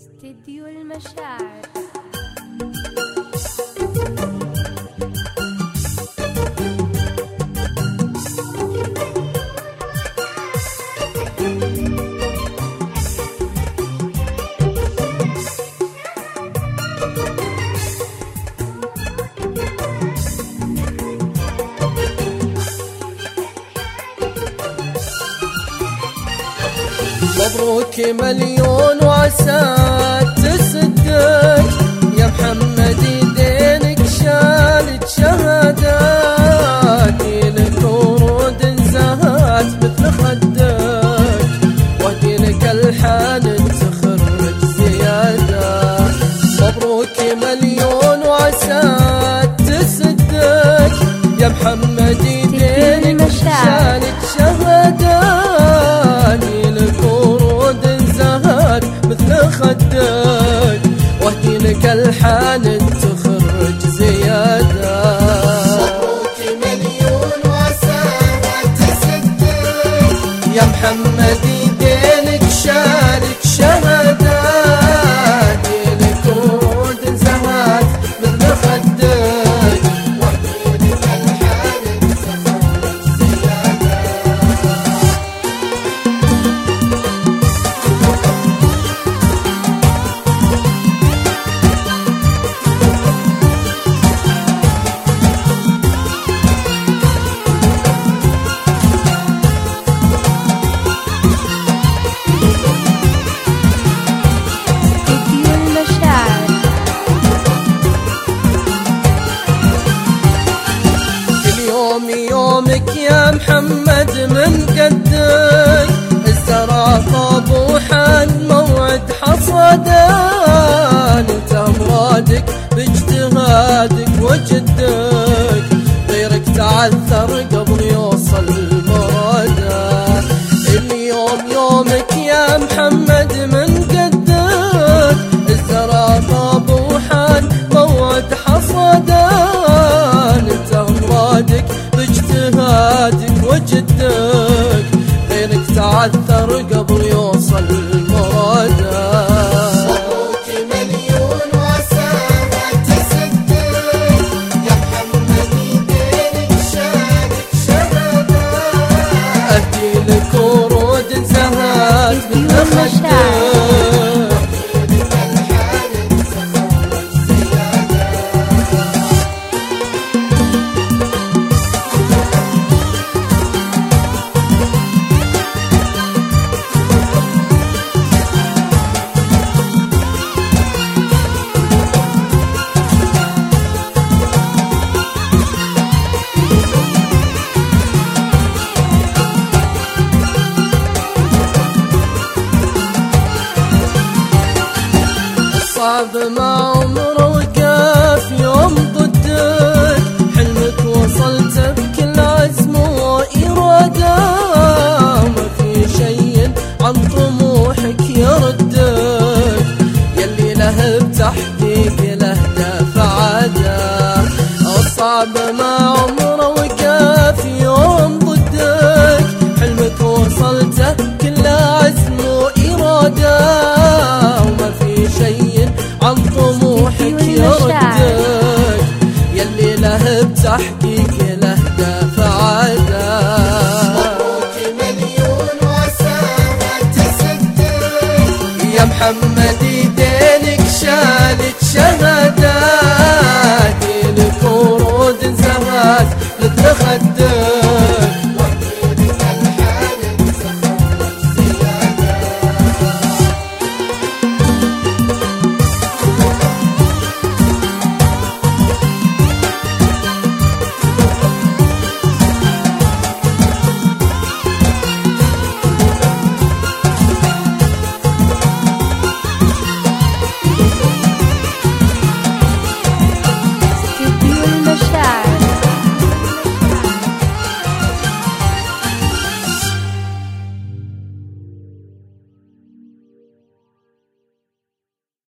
استديو المشاعر. مبروك مليون وعسى تسدك يا محمد، يدينك شالت شهادات، لك ورود زهات مثل خدك، واهدي لك الحان تخرج زيادة. مبروك مليون وعسى تسدك يا محمد، يدينك شالت شهادات، مثل خدك، واهدي لك الحان تخرج زيادة. مبروك مليون وعسى تسدك يا محمد، يدينك شالك شهادات، لك ورود زهات مثل خدك، واهدي لك الحان تخرج زيادة. يومك يا محمد من قدك، الزرع طاب وحان موعد حصادان، انت مرادك باجتهادك وجدك، غيرك تعثر قبل يوصل مراده. اليوم يومك يا محمد من قدك، الزرع طاب وحان موعد حصادان، انت مرادك باجتهادك وجدك، غيرك تعثر قبل يوصل مراده. مبروك مليون وعسى تسدك يا محمد، يدينك شالك شهادات، اهدي لك ورود زهات مثل خدك، صعب ما عمره وقف يوم ضدك، حلمك وصلت بكل عزم وإرادة، ما في شيء عن طموحك يردك، يلي له بتحقيق الأهداف عادة. صعب ما عمره وقف يوم ضدك، حلمك وصلت بكل عزم وإرادة، وما في شيء عن طموحك يردك، يلي له بتحقيق الأهداف عادة. مبروك مليون وعسى تسدك يا محمد، يدينك شالت شهادات، لك ورود زهات مثل خدك،